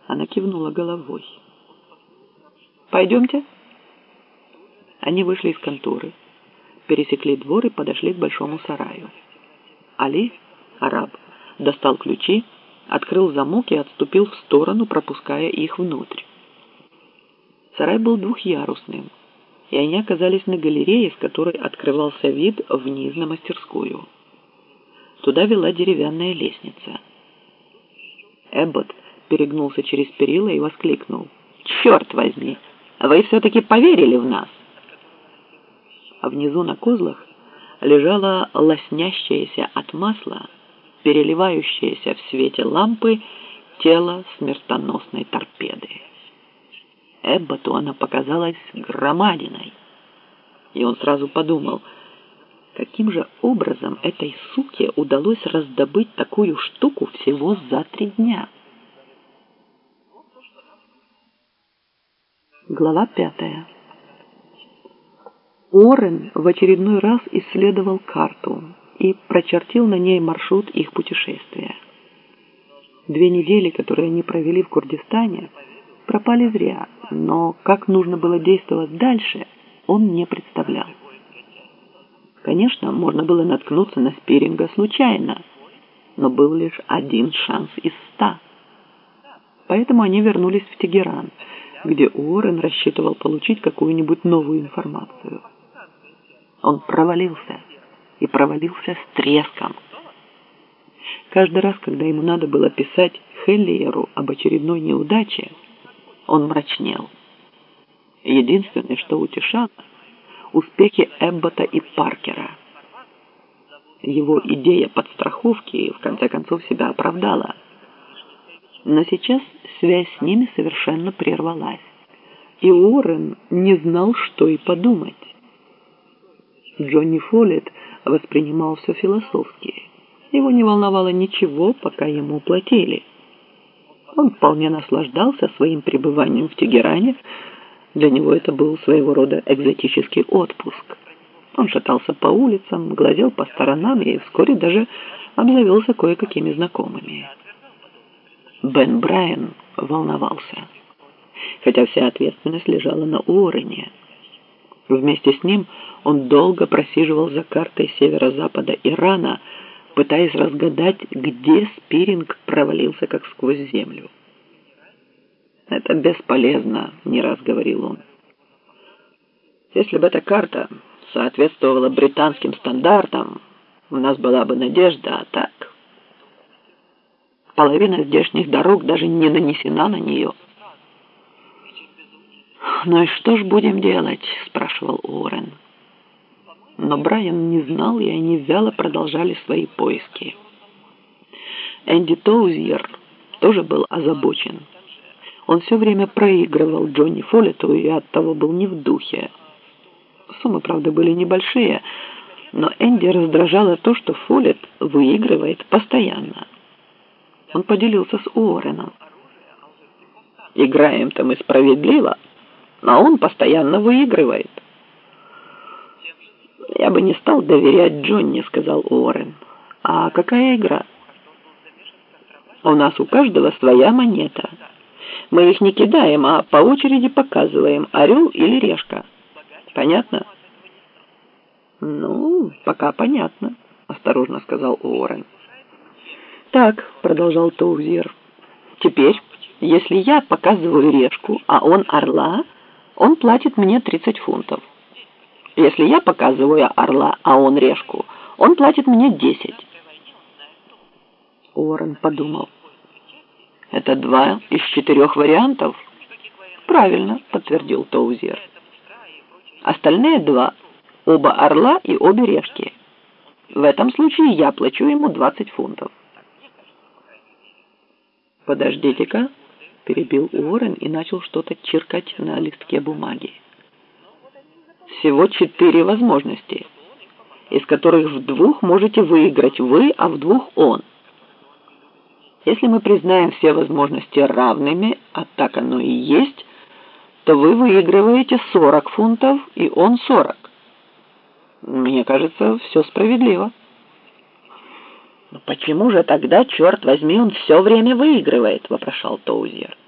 Она кивнула головой. «Пойдемте». Они вышли из конторы, пересекли двор и подошли к большому сараю. Али, араб, достал ключи, открыл замок и отступил в сторону, пропуская их внутрь. Сарай был двухъярусным, и они оказались на галерее, с которой открывался вид вниз на мастерскую. Туда вела деревянная лестница. Эббот перегнулся через перила и воскликнул: «Черт возьми! Вы все-таки поверили в нас!» А внизу на козлах лежало лоснящееся от масла, переливающееся в свете лампы тело смертоносной торпеды. Эбботу она показалась громадиной, и он сразу подумал, каким же образом этой суке удалось раздобыть такую штуку всего за 3 дня. Глава 5. Уоррен в очередной раз исследовал карту и прочертил на ней маршрут их путешествия. 2 недели, которые они провели в Курдистане, пропали зря, но как нужно было действовать дальше, он не представлял. Конечно, можно было наткнуться на Спиринга случайно, но был лишь 1 шанс из 100. Поэтому они вернулись в Тегеран, где Уоррен рассчитывал получить какую-нибудь новую информацию. Он провалился, и провалился с треском. Каждый раз, когда ему надо было писать Хеллиеру об очередной неудаче, он мрачнел. Единственное, что утешало — успехи Эббота и Паркера. Его идея подстраховки в конце концов себя оправдала. Но сейчас связь с ними совершенно прервалась, и Уоррен не знал, что и подумать. Джонни Фоллетт воспринимал все философски. Его не волновало ничего, пока ему платили. Он вполне наслаждался своим пребыванием в Тегеране. Для него это был своего рода экзотический отпуск. Он шатался по улицам, глазел по сторонам и вскоре даже обзавелся кое-какими знакомыми. Бен Брайан волновался, хотя вся ответственность лежала на Уоррене. Вместе с ним он долго просиживал за картой северо-запада Ирана, пытаясь разгадать, где Спиринг провалился как сквозь землю. «Это бесполезно», — не раз говорил он. «Если бы эта карта соответствовала британским стандартам, у нас была бы надежда, а так половина здешних дорог даже не нанесена на нее». «Ну и что ж будем делать?» — спрашивал Уоррен. Но Брайан не знал, и они вяло продолжали свои поиски. Энди Тоузьер тоже был озабочен. Он все время проигрывал Джонни Фоллетту и оттого был не в духе. Суммы, правда, были небольшие, но Энди раздражало то, что Фоллетт выигрывает постоянно. Он поделился с Уорреном. «Играем-то мы справедливо, но он постоянно выигрывает». «Я бы не стал доверять Джонни», — сказал Уоррен. «А какая игра?» «У нас у каждого своя монета. Мы их не кидаем, а по очереди показываем, орел или решка. Понятно?» «Ну, пока понятно», — осторожно сказал Уоррен. «Так», — продолжал Тоузьер, — «теперь, если я показываю решку, а он орла, он платит мне 30 фунтов. Если я показываю орла, а он решку, он платит мне 10. Уоррен подумал. «Это 2 из 4 вариантов?» «Правильно», — подтвердил Тоузьер. «Остальные 2 — оба орла и обе решки. В этом случае я плачу ему 20 фунтов». «Подождите-ка», — перебил Уоррен и начал что-то чиркать на листке бумаги. «Всего 4 возможности, из которых в 2 можете выиграть вы, а в 2 он. Если мы признаем все возможности равными, а так оно и есть, то вы выигрываете 40 фунтов, и он 40. Мне кажется, все справедливо». «Но почему же тогда, черт возьми, он все время выигрывает?» — вопрошал Тоузьер.